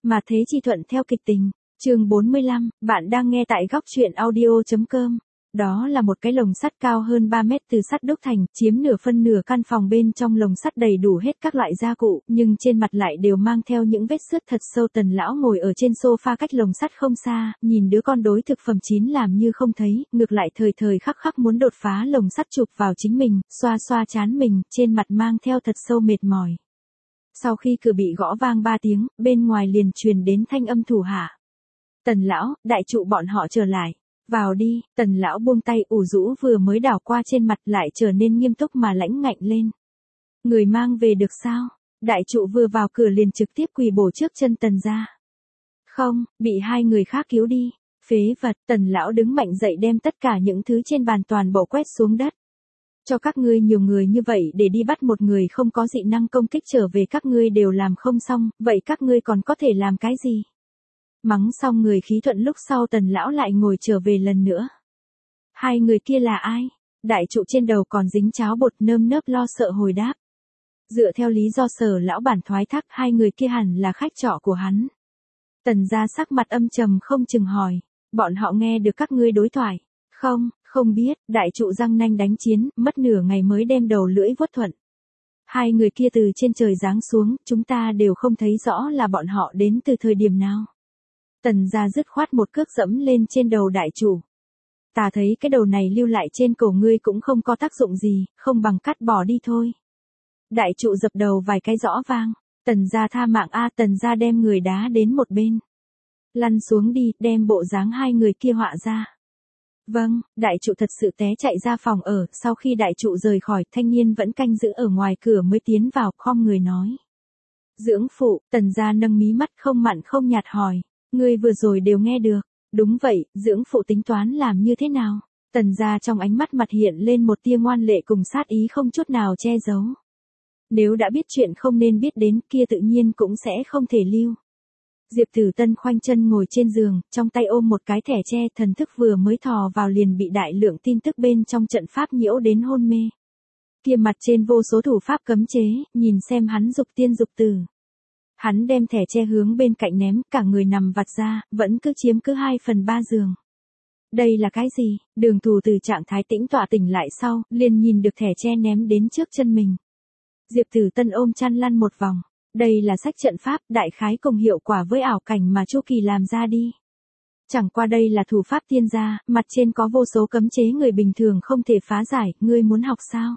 Mà thế chi thuận theo kịch tình. Chương 45, bạn đang nghe tại góc truyện audio.com. Đó là một cái lồng sắt cao hơn 3 mét từ sắt đúc thành, chiếm nửa phân nửa căn phòng. Bên trong lồng sắt đầy đủ hết các loại gia cụ, nhưng trên mặt lại đều mang theo những vết xước thật sâu. Tần lão ngồi ở trên sofa cách lồng sắt không xa, nhìn đứa con đối thực phẩm chín làm như không thấy, ngược lại thời thời khắc khắc muốn đột phá lồng sắt chụp vào chính mình, xoa xoa trán mình, trên mặt mang theo thật sâu mệt mỏi. Sau khi cửa bị gõ vang 3 tiếng, bên ngoài liền truyền đến thanh âm thủ hạ. Tần lão, đại trụ bọn họ trở lại. Vào đi. Tần lão buông tay, ủ rũ vừa mới đảo qua trên mặt lại trở nên nghiêm túc mà lãnh ngạnh lên. Người mang về được sao? Đại trụ vừa vào cửa liền trực tiếp quỳ bổ trước chân Tần gia. Không, bị hai người khác cứu đi. Phế vật. Tần lão đứng mạnh dậy đem tất cả những thứ trên bàn toàn bộ quét xuống đất. Cho các ngươi nhiều người như vậy để đi bắt một người không có dị năng công kích trở về, các ngươi đều làm không xong, vậy các ngươi còn có thể làm cái gì? Mắng xong người khí thuận lúc sau, Tần lão lại ngồi trở về lần nữa. Hai người kia là ai? Đại trụ trên đầu còn dính cháo bột, nơm nớp lo sợ hồi đáp. Dựa theo lý do Sở lão bản thoái thác, hai người kia hẳn là khách trọ của hắn. Tần gia sắc mặt âm trầm không chừng hỏi. Bọn họ nghe được các ngươi đối thoại? Không biết. Đại trụ răng nanh đánh chiến, mất nửa ngày mới đem đầu lưỡi vuốt thuận. Hai người kia từ trên trời giáng xuống, chúng ta đều không thấy rõ là bọn họ đến từ thời điểm nào. Tần gia dứt khoát một cước dẫm lên trên đầu đại trụ. Ta thấy cái đầu này lưu lại trên cổ ngươi cũng không có tác dụng gì, không bằng cắt bỏ đi thôi. Đại trụ dập đầu vài cái rõ vang. Tần gia tha mạng a. Tần gia đem người đá đến một bên. Lăn xuống đi, đem bộ dáng hai người kia họa ra. Vâng. Đại trụ thật sự té chạy ra phòng ở. Sau khi đại trụ rời khỏi, thanh niên vẫn canh giữ ở ngoài cửa mới tiến vào, khom người nói. Dưỡng phụ. Tần gia nâng mí mắt không mặn không nhạt hỏi. Ngươi vừa rồi đều nghe được. Đúng vậy. Dưỡng phụ tính toán làm như thế nào? Tần gia trong ánh mắt mặt hiện lên một tia ngoan lệ cùng sát ý không chút nào che giấu. Nếu đã biết chuyện không nên biết đến kia tự nhiên cũng sẽ không thể lưu. Diệp Tử Tân khoanh chân ngồi trên giường, trong tay ôm một cái thẻ tre, thần thức vừa mới thò vào liền bị đại lượng tin tức bên trong trận pháp nhiễu đến hôn mê. Kia mặt trên vô số thủ pháp cấm chế, nhìn xem hắn dục tiên dục tử. Hắn đem thẻ tre hướng bên cạnh ném, cả người nằm vặt ra, vẫn cứ chiếm cứ 2/3 giường. Đây là cái gì? Đường Thù từ trạng thái tĩnh tọa tỉnh lại sau, liền nhìn được thẻ tre ném đến trước chân mình. Diệp Tử Tân ôm chăn lăn một vòng. Đây là sách trận pháp, đại khái cùng hiệu quả với ảo cảnh mà Chu Kỳ làm ra đi. Chẳng qua đây là thủ pháp tiên gia, mặt trên có vô số cấm chế người bình thường không thể phá giải, ngươi muốn học sao?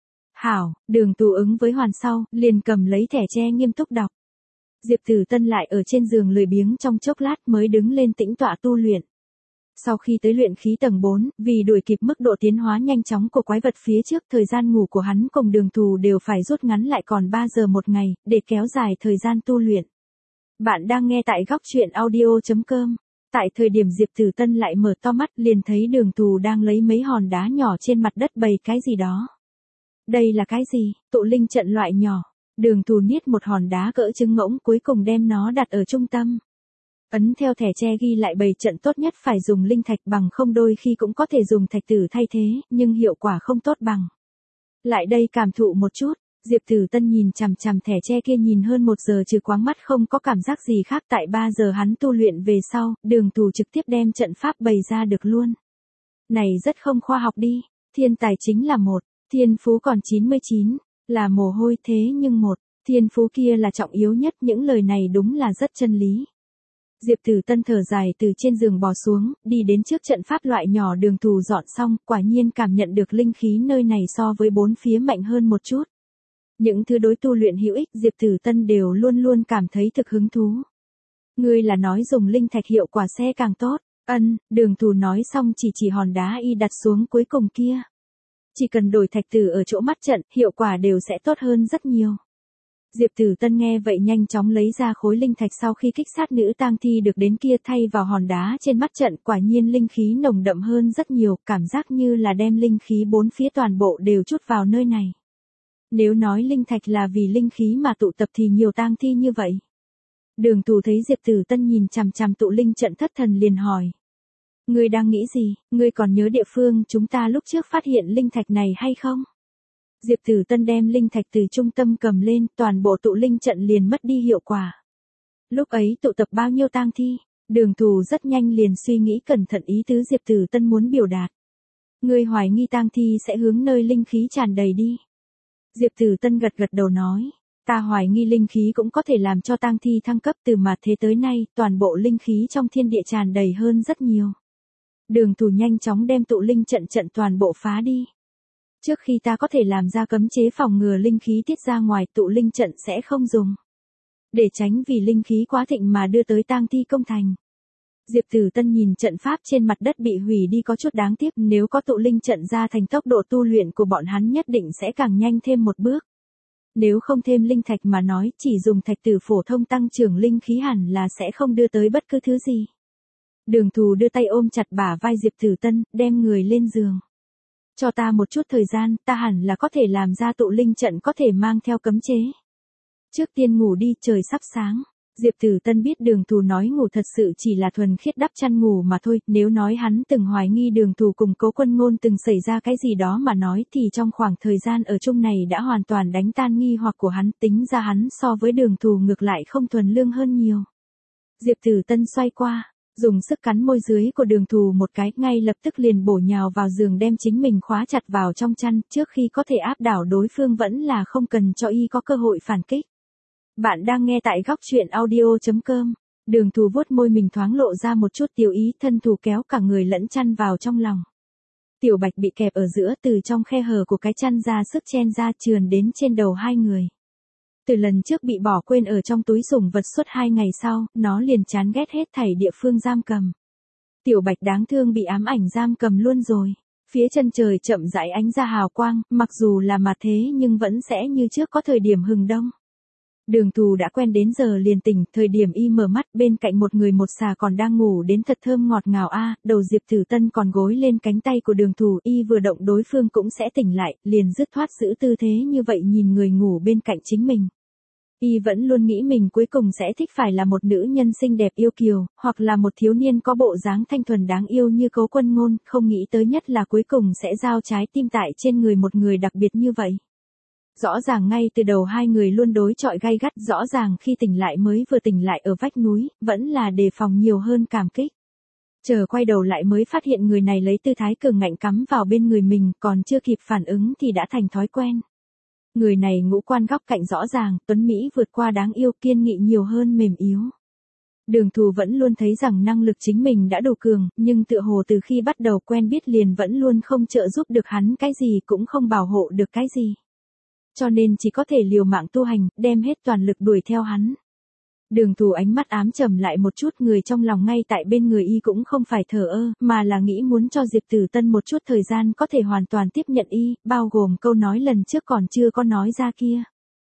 Hảo. Đường Tù ứng với hoàn sau, liền cầm lấy thẻ tre nghiêm túc đọc. Diệp Tử Tân lại ở trên giường lười biếng trong chốc lát mới đứng lên tĩnh tọa tu luyện. Sau khi tới luyện khí tầng 4, vì đuổi kịp mức độ tiến hóa nhanh chóng của quái vật phía trước, thời gian ngủ của hắn cùng Đường Thù đều phải rút ngắn lại còn 3 giờ một ngày, để kéo dài thời gian tu luyện. Bạn đang nghe tại góc truyện audio.com. Tại thời điểm Diệp Tử Tân lại mở to mắt, liền thấy Đường Thù đang lấy mấy hòn đá nhỏ trên mặt đất bày cái gì đó. Đây là cái gì? Tụ linh trận loại nhỏ. Đường Thù niết một hòn đá cỡ trứng ngỗng, cuối cùng đem nó đặt ở trung tâm. Ấn theo thẻ tre ghi lại bày trận tốt nhất phải dùng linh thạch, bằng không đôi khi cũng có thể dùng thạch tử thay thế, nhưng hiệu quả không tốt bằng. Lại đây cảm thụ một chút. Diệp Tử Tân nhìn chằm chằm thẻ tre kia nhìn hơn 1 giờ trừ quáng mắt không có cảm giác gì khác. Tại 3 giờ hắn tu luyện về sau, Đường Thù trực tiếp đem trận pháp bày ra được luôn. Này rất không khoa học đi. Thiên tài chính là 1, thiên phú còn 99, là mồ hôi thế nhưng 1, thiên phú kia là trọng yếu nhất. Những lời này đúng là rất chân lý. Diệp Tử Tân thở dài từ trên giường bò xuống, đi đến trước trận pháp loại nhỏ. Đường Thù dọn xong, quả nhiên cảm nhận được linh khí nơi này so với bốn phía mạnh hơn một chút. Những thứ đối tu luyện hữu ích Diệp Tử Tân đều luôn luôn cảm thấy thực hứng thú. Ngươi là nói dùng linh thạch hiệu quả sẽ càng tốt? Đường Thù nói xong chỉ hòn đá y đặt xuống cuối cùng kia. Chỉ cần đổi thạch tử ở chỗ mắt trận, hiệu quả đều sẽ tốt hơn rất nhiều. Diệp Tử Tân nghe vậy nhanh chóng lấy ra khối linh thạch sau khi kích sát nữ tang thi được đến kia thay vào hòn đá trên mắt trận, quả nhiên linh khí nồng đậm hơn rất nhiều, cảm giác như là đem linh khí bốn phía toàn bộ đều chút vào nơi này. Nếu nói linh thạch là vì linh khí mà tụ tập thì nhiều tang thi như vậy. Đường Thù thấy Diệp Tử Tân nhìn chằm chằm tụ linh trận thất thần liền hỏi. Ngươi đang nghĩ gì? Ngươi còn nhớ địa phương chúng ta lúc trước phát hiện linh thạch này hay không? Diệp Tử Tân đem linh thạch từ trung tâm cầm lên, toàn bộ tụ linh trận liền mất đi hiệu quả. Lúc ấy tụ tập bao nhiêu tang thi? Đường Thù rất nhanh liền suy nghĩ cẩn thận ý tứ Diệp Tử Tân muốn biểu đạt. Ngươi hoài nghi tang thi sẽ hướng nơi linh khí tràn đầy đi. Diệp Tử Tân gật gật đầu nói, ta hoài nghi linh khí cũng có thể làm cho tang thi thăng cấp từ mà thế tới nay, toàn bộ linh khí trong thiên địa tràn đầy hơn rất nhiều. Đường Thù nhanh chóng đem tụ linh trận toàn bộ phá đi. Trước khi ta có thể làm ra cấm chế phòng ngừa linh khí tiết ra ngoài, tụ linh trận sẽ không dùng. Để tránh vì linh khí quá thịnh mà đưa tới tang thi công thành. Diệp Tử Tân nhìn trận pháp trên mặt đất bị hủy đi có chút đáng tiếc, nếu có tụ linh trận ra thành tốc độ tu luyện của bọn hắn nhất định sẽ càng nhanh thêm một bước. Nếu không thêm linh thạch mà nói, chỉ dùng thạch tử phổ thông tăng trưởng linh khí hẳn là sẽ không đưa tới bất cứ thứ gì. Đường Thù đưa tay ôm chặt bả vai Diệp Tử Tân, đem người lên giường. Cho ta một chút thời gian, ta hẳn là có thể làm ra tụ linh trận có thể mang theo cấm chế. Trước tiên ngủ đi, trời sắp sáng. Diệp Tử Tân biết Đường Thù nói ngủ thật sự chỉ là thuần khiết đắp chăn ngủ mà thôi, nếu nói hắn từng hoài nghi Đường Thù cùng Cố Quân Ngôn từng xảy ra cái gì đó mà nói thì trong khoảng thời gian ở chung này đã hoàn toàn đánh tan nghi hoặc của hắn, tính ra hắn so với Đường Thù ngược lại không thuần lương hơn nhiều. Diệp Tử Tân xoay qua, dùng sức cắn môi dưới của Đường Thù một cái, ngay lập tức liền bổ nhào vào giường đem chính mình khóa chặt vào trong chăn, trước khi có thể áp đảo đối phương vẫn là không cần cho y có cơ hội phản kích. Bạn đang nghe tại góc truyện audio.com. Đường Thù vuốt môi mình thoáng lộ ra một chút tiêu ý, thân thù kéo cả người lẫn chăn vào trong lòng. Tiểu Bạch bị kẹp ở giữa, từ trong khe hở của cái chăn ra sức chen ra trườn đến trên đầu hai người. Từ lần trước bị bỏ quên ở trong túi sủng vật suốt 2 ngày sau, nó liền chán ghét hết thảy địa phương giam cầm. Tiểu Bạch đáng thương bị ám ảnh giam cầm luôn rồi. Phía chân trời chậm rãi ánh ra hào quang, mặc dù là mà thế nhưng vẫn sẽ như trước có thời điểm hừng đông. Đường Thù đã quen đến giờ liền tỉnh, thời điểm y mở mắt bên cạnh một người một xà còn đang ngủ đến thật thơm ngọt ngào đầu Diệp Tử Tân còn gối lên cánh tay của Đường Thù, y vừa động đối phương cũng sẽ tỉnh lại, liền dứt khoát giữ tư thế như vậy nhìn người ngủ bên cạnh chính mình. Y vẫn luôn nghĩ mình cuối cùng sẽ thích phải là một nữ nhân xinh đẹp yêu kiều, hoặc là một thiếu niên có bộ dáng thanh thuần đáng yêu như Cố Quân Ngôn, không nghĩ tới nhất là cuối cùng sẽ giao trái tim tại trên người một người đặc biệt như vậy. Rõ ràng ngay từ đầu hai người luôn đối chọi gay gắt, rõ ràng khi tỉnh lại mới vừa tỉnh lại ở vách núi, vẫn là đề phòng nhiều hơn cảm kích. Chờ quay đầu lại mới phát hiện người này lấy tư thái cường ngạnh cắm vào bên người mình, còn chưa kịp phản ứng thì đã thành thói quen. Người này ngũ quan góc cạnh rõ ràng, tuấn mỹ vượt qua đáng yêu, kiên nghị nhiều hơn mềm yếu. Đường Thù vẫn luôn thấy rằng năng lực chính mình đã đủ cường, nhưng tựa hồ từ khi bắt đầu quen biết liền vẫn luôn không trợ giúp được hắn cái gì, cũng không bảo hộ được cái gì. Cho nên chỉ có thể liều mạng tu hành, đem hết toàn lực đuổi theo hắn. Đường Thù ánh mắt ám trầm lại một chút, người trong lòng ngay tại bên người y cũng không phải thờ ơ, mà là nghĩ muốn cho Diệp Tử Tân một chút thời gian có thể hoàn toàn tiếp nhận y, bao gồm câu nói lần trước còn chưa có nói ra kia.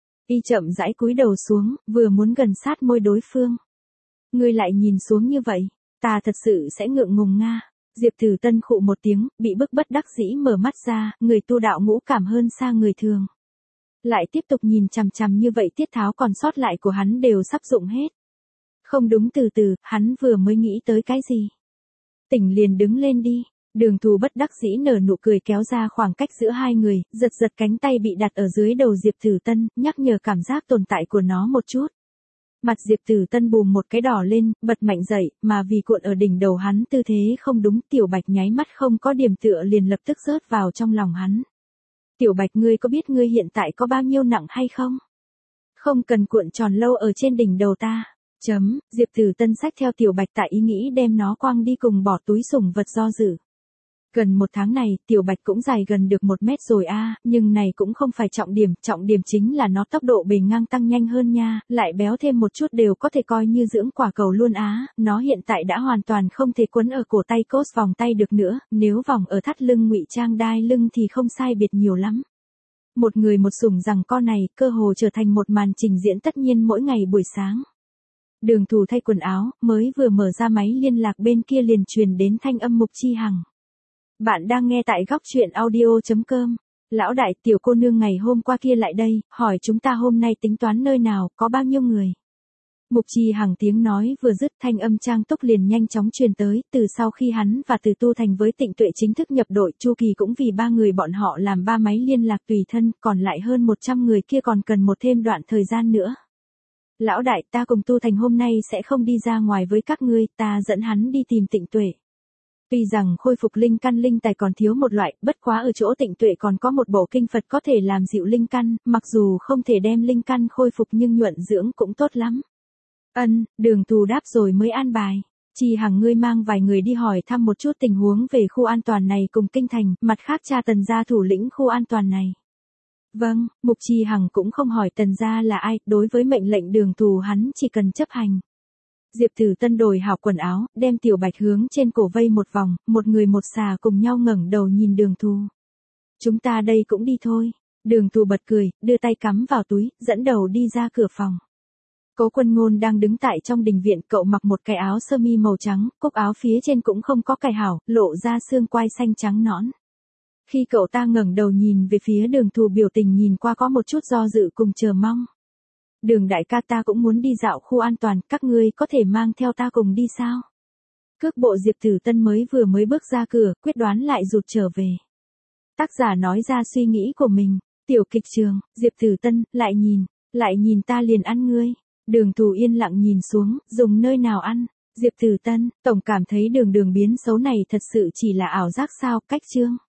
Y chậm rãi cúi đầu xuống, vừa muốn gần sát môi đối phương. Ngươi lại nhìn xuống như vậy, ta thật sự sẽ ngượng ngùng nga. Diệp Tử Tân khụ một tiếng, bị bức bất đắc dĩ mở mắt ra, người tu đạo ngũ cảm hơn xa người thường. Lại tiếp tục nhìn chằm chằm như vậy, tiết tháo còn sót lại của hắn đều sắp dụng hết. Không đúng, từ từ, hắn vừa mới nghĩ tới cái gì. Tỉnh liền đứng lên đi. Đường Thù bất đắc dĩ nở nụ cười kéo ra khoảng cách giữa hai người, giật giật cánh tay bị đặt ở dưới đầu Diệp Tử Tân, nhắc nhở cảm giác tồn tại của nó một chút. Mặt Diệp Tử Tân bùm một cái đỏ lên, bật mạnh dậy, mà vì cuộn ở đỉnh đầu hắn tư thế không đúng, Tiểu Bạch nháy mắt không có điểm tựa liền lập tức rớt vào trong lòng hắn. Tiểu Bạch, ngươi có biết ngươi hiện tại có bao nhiêu nặng hay không? Không cần cuộn tròn lâu ở trên đỉnh đầu ta. Diệp Tử Tân xách theo Tiểu Bạch tại ý nghĩ đem nó quăng đi cùng bỏ túi sủng vật do dự. Gần 1 tháng này, Tiểu Bạch cũng dài gần được 1 mét rồi nhưng này cũng không phải trọng điểm chính là nó tốc độ bề ngang tăng nhanh hơn nha, lại béo thêm một chút đều có thể coi như dưỡng quả cầu luôn nó hiện tại đã hoàn toàn không thể quấn ở cổ tay cốt vòng tay được nữa, nếu vòng ở thắt lưng ngụy trang đai lưng thì không sai biệt nhiều lắm. Một người một sủng rằng con này, cơ hồ trở thành một màn trình diễn tất nhiên mỗi ngày buổi sáng. Đường Thù thay quần áo, mới vừa mở ra máy liên lạc bên kia liền truyền đến thanh âm Mục Chi Hằng. Bạn đang nghe tại góc truyện audio.com. Lão đại, tiểu cô nương ngày hôm qua kia lại đây, hỏi chúng ta hôm nay tính toán nơi nào, có bao nhiêu người. Mục Chi Hằng tiếng nói vừa dứt, thanh âm Trang Túc liền nhanh chóng truyền tới, từ sau khi hắn và Từ Tu Thành với Tịnh Tuệ chính thức nhập đội, Chu Kỳ cũng vì 3 người bọn họ làm 3 máy liên lạc tùy thân, còn lại hơn 100 người kia còn cần một thêm đoạn thời gian nữa. Lão đại, ta cùng Tu Thành hôm nay sẽ không đi ra ngoài với các ngươi, ta dẫn hắn đi tìm Tịnh Tuệ. Tuy rằng khôi phục linh căn linh tài còn thiếu một loại, bất quá ở chỗ Tịnh Tuệ còn có một bộ kinh Phật có thể làm dịu linh căn, mặc dù không thể đem linh căn khôi phục nhưng nhuận dưỡng cũng tốt lắm. Đường Thù đáp rồi mới an bài. Chi Hằng ngươi mang vài người đi hỏi thăm một chút tình huống về khu an toàn này cùng kinh thành, mặt khác cha Tần gia thủ lĩnh khu an toàn này. Vâng, Mục Chi Hằng cũng không hỏi Tần gia là ai, đối với mệnh lệnh Đường Thù hắn chỉ cần chấp hành. Diệp Tử Tân đổi hảo quần áo, đem Tiểu Bạch hướng trên cổ vây một vòng, một người một xà cùng nhau ngẩng đầu nhìn Đường Thù. Chúng ta đây cũng đi thôi. Đường Thù bật cười, đưa tay cắm vào túi, dẫn đầu đi ra cửa phòng. Cố Quân Ngôn đang đứng tại trong đình viện, cậu mặc một cái áo sơ mi màu trắng, cúc áo phía trên cũng không có cài hảo, lộ ra xương quai xanh trắng nõn. Khi cậu ta ngẩng đầu nhìn về phía Đường Thù, biểu tình nhìn qua có một chút do dự cùng chờ mong. Đường đại ca, ta cũng muốn đi dạo khu an toàn, các ngươi có thể mang theo ta cùng đi sao? Cước bộ Diệp Tử Tân vừa mới bước ra cửa, quyết đoán lại rụt trở về. Tác giả nói ra suy nghĩ của mình. Tiểu kịch trường, Diệp Tử Tân, lại nhìn ta liền ăn ngươi. Đường Thù yên lặng nhìn xuống, dùng nơi nào ăn? Diệp Tử Tân, tổng cảm thấy đường biến xấu này thật sự chỉ là ảo giác sao? Cách chương.